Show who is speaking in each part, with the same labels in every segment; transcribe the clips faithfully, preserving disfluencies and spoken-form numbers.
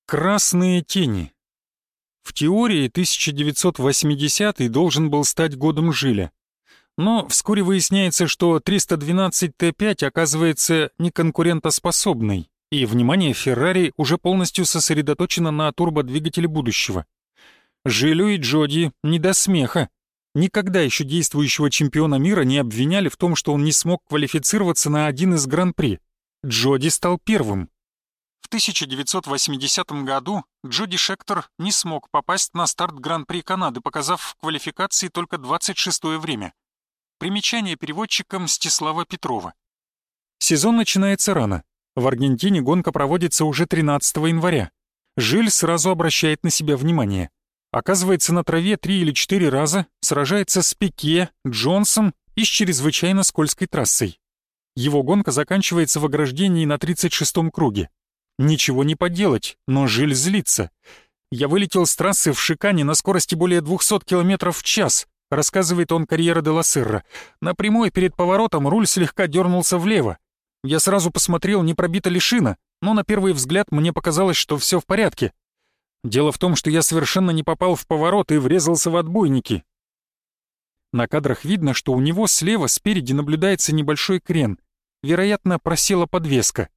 Speaker 1: Красные тени. В теории тысяча девятьсот восьмидесятый должен был стать годом Жиля. Но вскоре выясняется, что триста двенадцать Т пять оказывается неконкурентоспособной, и внимание Феррари уже полностью сосредоточено на турбодвигателе будущего. Жилю и Джоди не до смеха. Никогда еще действующего чемпиона мира не обвиняли в том, что он не смог квалифицироваться на один из гран-при. Джоди стал первым. В тысяча девятьсот восьмидесятом году Джоди Шектор не смог попасть на старт Гран-при Канады, показав в квалификации только двадцать шестое время. Примечание переводчика Мстислава Петрова. Сезон начинается рано. В Аргентине гонка проводится уже тринадцатого января. Жиль сразу обращает на себя внимание. Оказывается на траве три или четыре раза, сражается с Пике, Джонсом и с чрезвычайно скользкой трассой. Его гонка заканчивается в ограждении на тридцать шестом круге. Ничего не поделать, но Жиль злится. «Я вылетел с трассы в шикане на скорости более двухсот километров в час», рассказывает он Корьера де ла Серра. «На прямой перед поворотом руль слегка дернулся влево. Я сразу посмотрел, не пробита ли шина, но на первый взгляд мне показалось, что все в порядке. Дело в том, что я совершенно не попал в поворот и врезался в отбойники». На кадрах видно, что у него слева спереди наблюдается небольшой крен. Вероятно, просела подвеска.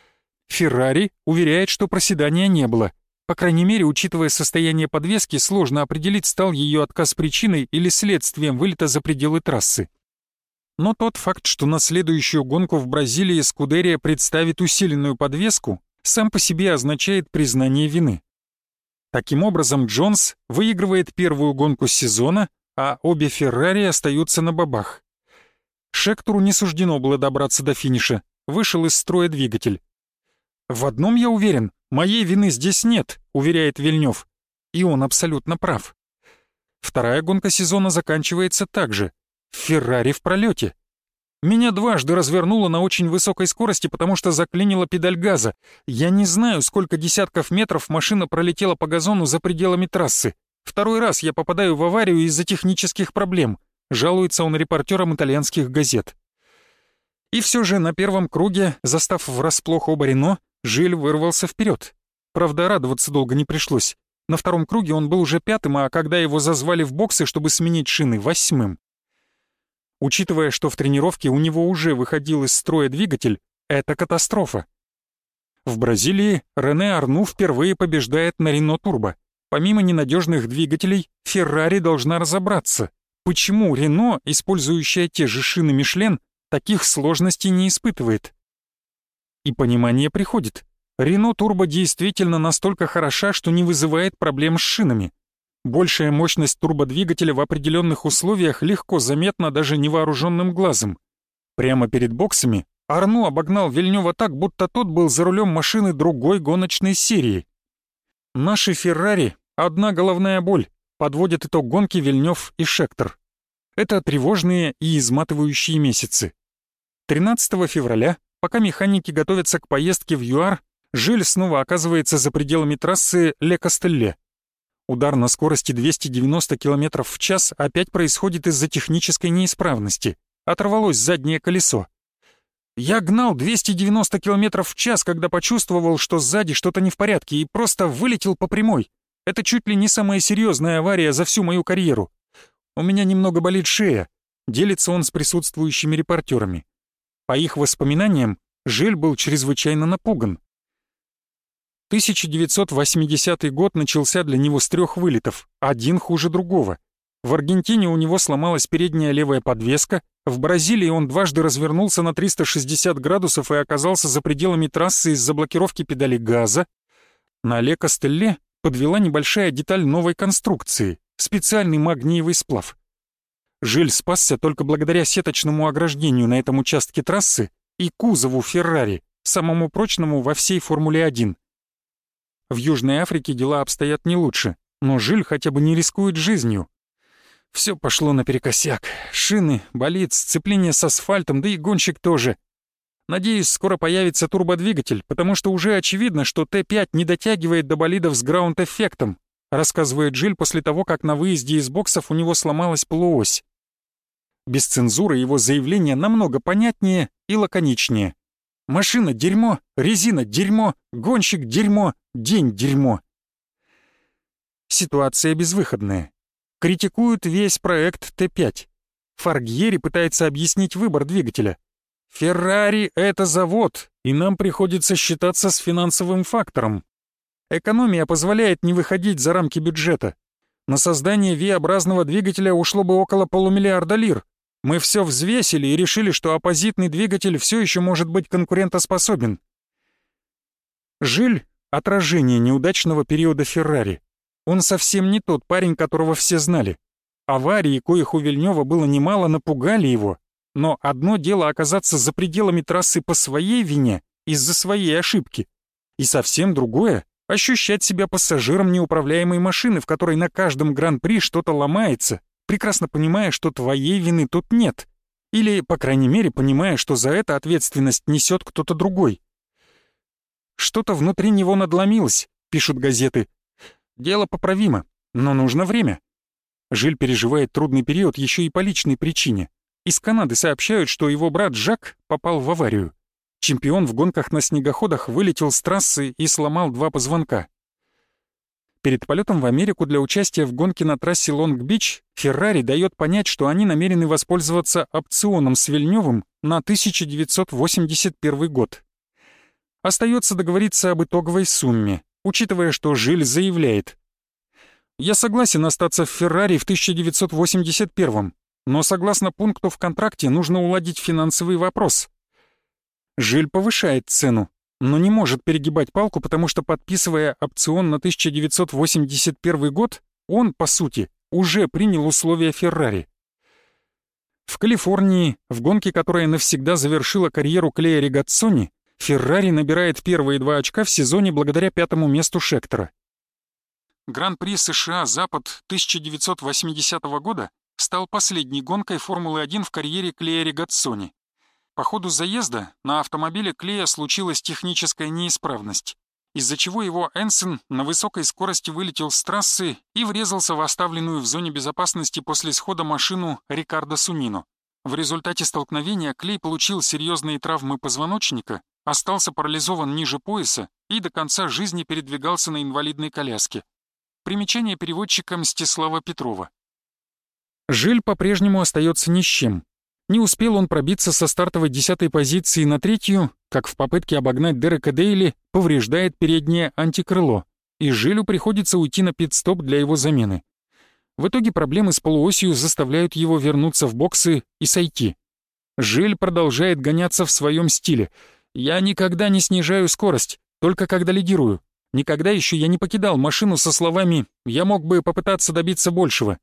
Speaker 1: Феррари уверяет, что проседания не было. По крайней мере, учитывая состояние подвески, сложно определить, стал ее отказ причиной или следствием вылета за пределы трассы. Но тот факт, что на следующую гонку в Бразилии Скудерия представит усиленную подвеску, сам по себе означает признание вины. Таким образом, Джонс выигрывает первую гонку сезона, а обе Феррари остаются на бабах. Шектору не суждено было добраться до финиша, вышел из строя двигатель. «В одном я уверен, моей вины здесь нет», — уверяет Вильнёв. И он абсолютно прав. Вторая гонка сезона заканчивается так же. Феррари в пролете. Меня дважды развернуло на очень высокой скорости, потому что заклинила педаль газа. Я не знаю, сколько десятков метров машина пролетела по газону за пределами трассы. Второй раз я попадаю в аварию из-за технических проблем, жалуется он репортерам итальянских газет. И все же на первом круге, застав врасплох оба Рено, Жиль вырвался вперед. Правда, радоваться долго не пришлось. На втором круге он был уже пятым, а когда его зазвали в боксы, чтобы сменить шины, восьмым. Учитывая, что в тренировке у него уже выходил из строя двигатель, это катастрофа. В Бразилии Рене Арну впервые побеждает на Рено Турбо. Помимо ненадежных двигателей, Феррари должна разобраться, почему Рено, использующая те же шины Мишлен, таких сложностей не испытывает. И понимание приходит. Рено Турбо действительно настолько хороша, что не вызывает проблем с шинами. Большая мощность турбодвигателя в определенных условиях легко заметна даже невооруженным глазом. Прямо перед боксами Арну обогнал Вильнёва так, будто тот был за рулем машины другой гоночной серии. «Наши Феррари — одна головная боль», подводят итог гонки Вильнёв и Шектор. Это тревожные и изматывающие месяцы. тринадцатого февраля, пока механики готовятся к поездке в ЮАР, Жиль снова оказывается за пределами трассы Ле-Кастелле. Удар на скорости двести девяносто километров в час опять происходит из-за технической неисправности. Оторвалось заднее колесо. «Я гнал двести девяносто километров в час, когда почувствовал, что сзади что-то не в порядке, и просто вылетел по прямой. Это чуть ли не самая серьезная авария за всю мою карьеру. У меня немного болит шея», — делится он с присутствующими репортерами. По их воспоминаниям, Жиль был чрезвычайно напуган. тысяча девятьсот восьмидесятый год начался для него с трех вылетов, один хуже другого. В Аргентине у него сломалась передняя левая подвеска, в Бразилии он дважды развернулся на триста шестьдесят градусов и оказался за пределами трассы из-за блокировки педали газа. На Ле-Кастелле подвела небольшая деталь новой конструкции, специальный магниевый сплав. Жиль спасся только благодаря сеточному ограждению на этом участке трассы и кузову Феррари, самому прочному во всей Формуле один. В Южной Африке дела обстоят не лучше, но Жиль хотя бы не рискует жизнью. Все пошло наперекосяк. Шины, болид, сцепление с асфальтом, да и гонщик тоже. Надеюсь, скоро появится турбодвигатель, потому что уже очевидно, что Т пять не дотягивает до болидов с граунд-эффектом, рассказывает Жиль после того, как на выезде из боксов у него сломалась полуось. Без цензуры его заявление намного понятнее и лаконичнее. Машина — дерьмо, резина — дерьмо, гонщик — дерьмо, день — дерьмо. Ситуация безвыходная. Критикуют весь проект Т пять. Фаргьери пытается объяснить выбор двигателя. «Феррари — это завод, и нам приходится считаться с финансовым фактором. Экономия позволяет не выходить за рамки бюджета. На создание V-образного двигателя ушло бы около полумиллиарда лир. Мы все взвесили и решили, что оппозитный двигатель все еще может быть конкурентоспособен». Жиль — отражение неудачного периода Феррари. Он совсем не тот парень, которого все знали. Аварии, коих у Вильнёва было немало, напугали его. Но одно дело оказаться за пределами трассы по своей вине, из-за своей ошибки. И совсем другое — ощущать себя пассажиром неуправляемой машины, в которой на каждом гран-при что-то ломается, прекрасно понимая, что твоей вины тут нет. Или, по крайней мере, понимая, что за это ответственность несет кто-то другой. «Что-то внутри него надломилось», — пишут газеты. Дело поправимо, но нужно время. Жиль переживает трудный период еще и по личной причине. Из Канады сообщают, что его брат Жак попал в аварию. Чемпион в гонках на снегоходах вылетел с трассы и сломал два позвонка. Перед полетом в Америку для участия в гонке на трассе Лонг-Бич Феррари дает понять, что они намерены воспользоваться опционом с Вильнёвым на тысяча девятьсот восемьдесят первый год. Остается договориться об итоговой сумме, учитывая, что Жиль заявляет: «Я согласен остаться в Феррари в тысяча девятьсот восемьдесят первом, но согласно пункту в контракте нужно уладить финансовый вопрос». Жиль повышает цену, но не может перегибать палку, потому что, подписывая опцион на тысяча девятьсот восемьдесят первый год, он, по сути, уже принял условия Феррари. В Калифорнии, в гонке, которая навсегда завершила карьеру Клея Регаццони, Феррари набирает первые два очка в сезоне благодаря пятому месту Шектора. Гран-при США «Запад» тысяча девятьсот восьмидесятого года стал последней гонкой Формулы один в карьере Клея Регаццони. По ходу заезда на автомобиле Клея случилась техническая неисправность, из-за чего его Энсен на высокой скорости вылетел с трассы и врезался в оставленную в зоне безопасности после схода машину Рикардо Суннино. В результате столкновения Клей получил серьезные травмы позвоночника, остался парализован ниже пояса и до конца жизни передвигался на инвалидной коляске. Примечание переводчика Мстислава Петрова. Жиль по-прежнему остается ни с чем. Не успел он пробиться со стартовой десятой позиции на третью, как в попытке обогнать Дерека Дейли повреждает переднее антикрыло, и Жилю приходится уйти на пит-стоп для его замены. В итоге проблемы с полуосью заставляют его вернуться в боксы и сойти. Жиль продолжает гоняться в своем стиле. «Я никогда не снижаю скорость, только когда лидирую. Никогда еще я не покидал машину со словами «я мог бы попытаться добиться большего».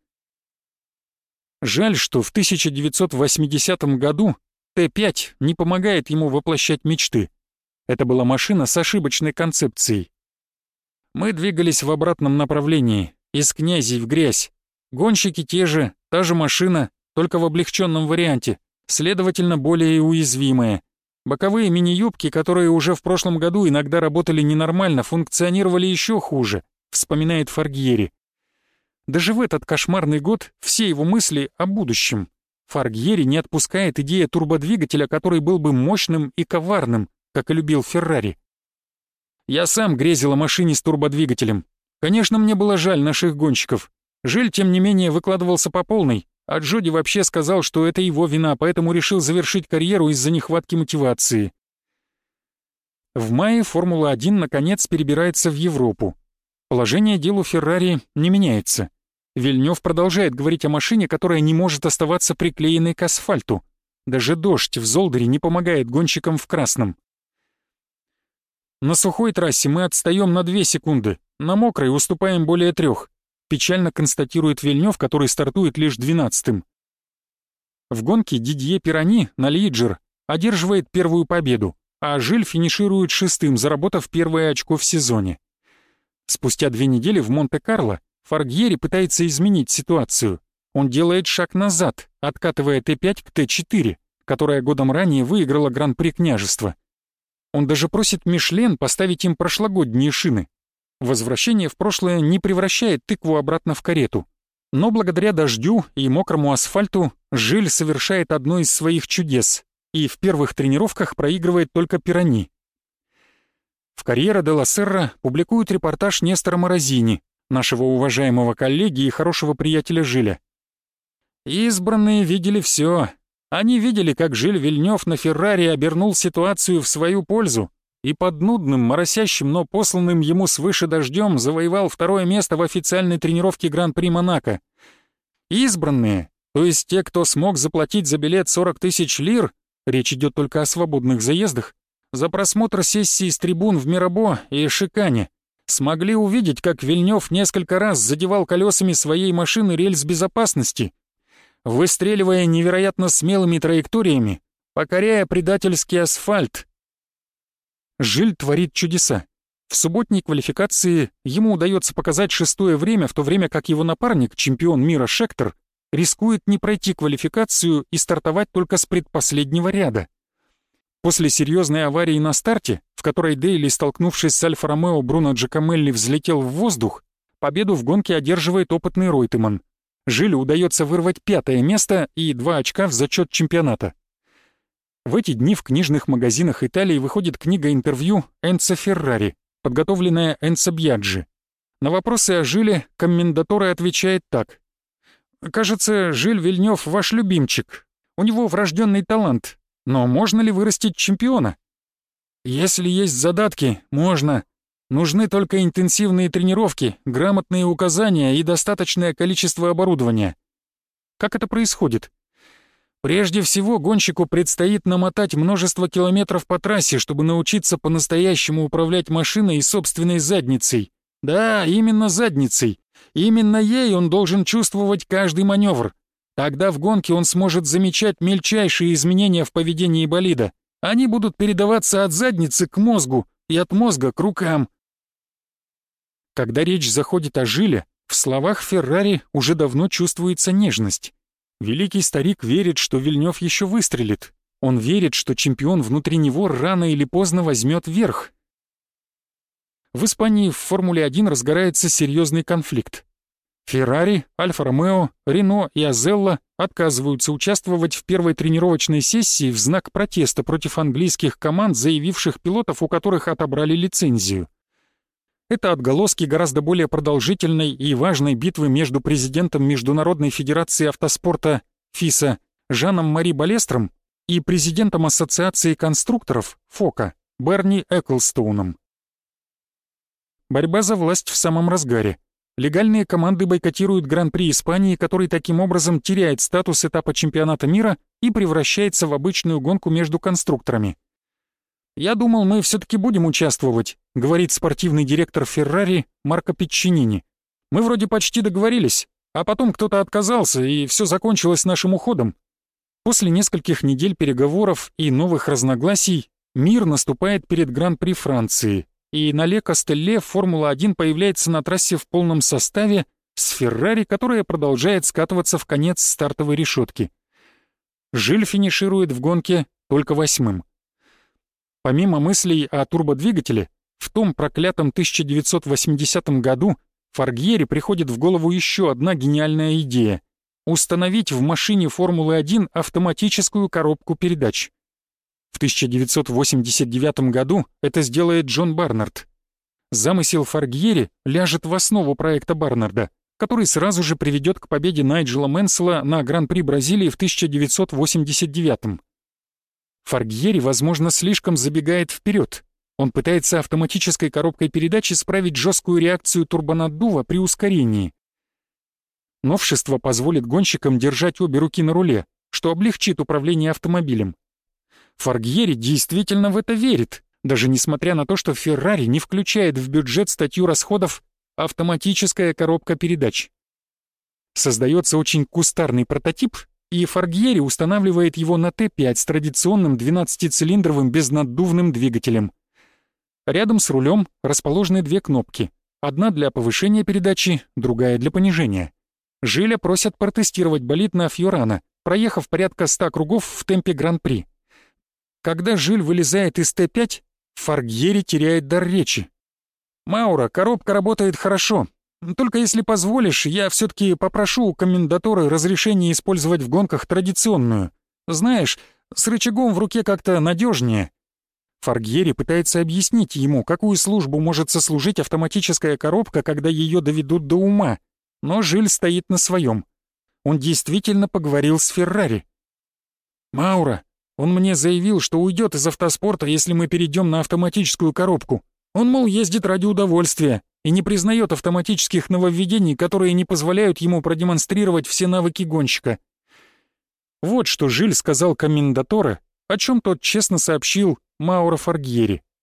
Speaker 1: Жаль, что в тысяча девятьсот восьмидесятом году Т пять не помогает ему воплощать мечты. Это была машина с ошибочной концепцией. Мы двигались в обратном направлении, из князей в грязь. Гонщики те же, та же машина, только в облегченном варианте, следовательно, более уязвимая. Боковые мини-юбки, которые уже в прошлом году иногда работали ненормально, функционировали еще хуже, вспоминает Фаргьери. Даже в этот кошмарный год все его мысли о будущем. Фаргьери не отпускает идея турбодвигателя, который был бы мощным и коварным, как и любил Феррари. «Я сам грезил о машине с турбодвигателем. Конечно, мне было жаль наших гонщиков. Жиль, тем не менее, выкладывался по полной, а Джоди вообще сказал, что это его вина, поэтому решил завершить карьеру из-за нехватки мотивации». В мае Формула один наконец перебирается в Европу. Положение дел у Феррари не меняется. Вильнёв продолжает говорить о машине, которая не может оставаться приклеенной к асфальту. Даже дождь в Золдере не помогает гонщикам в красном. «На сухой трассе мы отстаем на две секунды, на мокрой уступаем более трех», печально констатирует Вильнёв, который стартует лишь двенадцатым. В гонке Дидье Пирани на Лиджер одерживает первую победу, а Жиль финиширует шестым, заработав первое очко в сезоне. Спустя две недели в Монте-Карло Фаргьери пытается изменить ситуацию. Он делает шаг назад, откатывая Т пять к Т четыре, которая годом ранее выиграла Гран-при Княжества. Он даже просит Мишлен поставить им прошлогодние шины. Возвращение в прошлое не превращает тыкву обратно в карету. Но благодаря дождю и мокрому асфальту Жиль совершает одно из своих чудес и в первых тренировках проигрывает только Пирани. В «Корьеро делла Серра» публикуют репортаж Нестора Морозини, нашего уважаемого коллеги и хорошего приятеля Жиля. Избранные видели все. Они видели, как Жиль Вильнёв на «Феррари» обернул ситуацию в свою пользу и под нудным, моросящим, но посланным ему свыше дождем завоевал второе место в официальной тренировке Гран-при Монако. Избранные, то есть те, кто смог заплатить за билет сорок тысяч лир, речь идет только о свободных заездах, за просмотр сессии с трибун в Мирабо и Шикане, смогли увидеть, как Вильнёв несколько раз задевал колесами своей машины рельс безопасности, выстреливая невероятно смелыми траекториями, покоряя предательский асфальт. Жиль творит чудеса. В субботней квалификации ему удается показать шестое время, в то время как его напарник, чемпион мира Шектор, рискует не пройти квалификацию и стартовать только с предпоследнего ряда. После серьезной аварии на старте, в которой Дейли, столкнувшись с Альфа-Ромео Бруно Джакомелли, взлетел в воздух, победу в гонке одерживает опытный Ройтеман. Жилю удается вырвать пятое место и два очка в зачет чемпионата. В эти дни в книжных магазинах Италии выходит книга-интервью Энцо Феррари, подготовленная Энцо Бьяджи. На вопросы о Жиле комментаторы отвечает так. «Кажется, Жиль Вильнёв ваш любимчик. У него врожденный талант. Но можно ли вырастить чемпиона? Если есть задатки, можно. Нужны только интенсивные тренировки, грамотные указания и достаточное количество оборудования». Как это происходит? Прежде всего, гонщику предстоит намотать множество километров по трассе, чтобы научиться по-настоящему управлять машиной и собственной задницей. Да, именно задницей. Именно ей он должен чувствовать каждый маневр. Тогда в гонке он сможет замечать мельчайшие изменения в поведении болида. Они будут передаваться от задницы к мозгу и от мозга к рукам. Когда речь заходит о Жиле, в словах Феррари уже давно чувствуется нежность. Великий старик верит, что Вильнёв еще выстрелит. Он верит, что чемпион внутри него рано или поздно возьмет верх. В Испании в Формуле один разгорается серьезный конфликт. Феррари, Альфа-Ромео, Рено и Азелла отказываются участвовать в первой тренировочной сессии в знак протеста против английских команд, заявивших пилотов, у которых отобрали лицензию. Это отголоски гораздо более продолжительной и важной битвы между президентом Международной Федерации Автоспорта ФИСа Жаном Мари Балестром и президентом Ассоциации конструкторов ФОКа Берни Эклстоуном. Борьба за власть в самом разгаре. Легальные команды бойкотируют Гран-при Испании, который таким образом теряет статус этапа чемпионата мира и превращается в обычную гонку между конструкторами. «Я думал, мы все-таки будем участвовать», — говорит спортивный директор Феррари Марко Пиччинини. «Мы вроде почти договорились, а потом кто-то отказался, и все закончилось нашим уходом». После нескольких недель переговоров и новых разногласий мир наступает перед Гран-при Франции, и на Ле Кастелле Формула один появляется на трассе в полном составе с Феррари, которая продолжает скатываться в конец стартовой решетки. Жиль финиширует в гонке только восьмым. Помимо мыслей о турбодвигателе, в том проклятом тысяча девятьсот восьмидесятом году Форгьери приходит в голову еще одна гениальная идея — установить в машине Формулы один автоматическую коробку передач. В тысяча девятьсот восемьдесят девятом году это сделает Джон Барнард. Замысел Форгьери ляжет в основу проекта Барнарда, который сразу же приведет к победе Найджела Мэнсела на Гран-при Бразилии в тысяча девятьсот восемьдесят девятом. Форгьери, возможно, слишком забегает вперед. Он пытается автоматической коробкой передач исправить жесткую реакцию турбонаддува при ускорении. Новшество позволит гонщикам держать обе руки на руле, что облегчит управление автомобилем. Форгьери действительно в это верит, даже несмотря на то, что Феррари не включает в бюджет статью расходов «автоматическая коробка передач». Создается очень кустарный прототип, и Форгьери устанавливает его на Т пять с традиционным двенадцатицилиндровым безнаддувным двигателем. Рядом с рулем расположены две кнопки, одна для повышения передачи, другая для понижения. Жиля просят протестировать болид на Фьорано, проехав порядка ста кругов в темпе Гран-при. Когда Жиль вылезает из Т пять, Форгьери теряет дар речи. «Мауро, коробка работает хорошо. Только если позволишь, я все-таки попрошу у коммендатуры разрешения использовать в гонках традиционную. Знаешь, С рычагом в руке как-то надежнее. Фаргьери пытается объяснить ему, какую службу может сослужить автоматическая коробка, когда ее доведут до ума, но Жиль стоит на своем. Он действительно поговорил с Феррари. «Маура, он мне заявил, что уйдет из автоспорта, если мы перейдем на автоматическую коробку. Он, мол, ездит ради удовольствия и не признает автоматических нововведений, которые не позволяют ему продемонстрировать все навыки гонщика». Вот что Жиль сказал коммендаторе, о чем тот честно сообщил Мауро Фаргьери.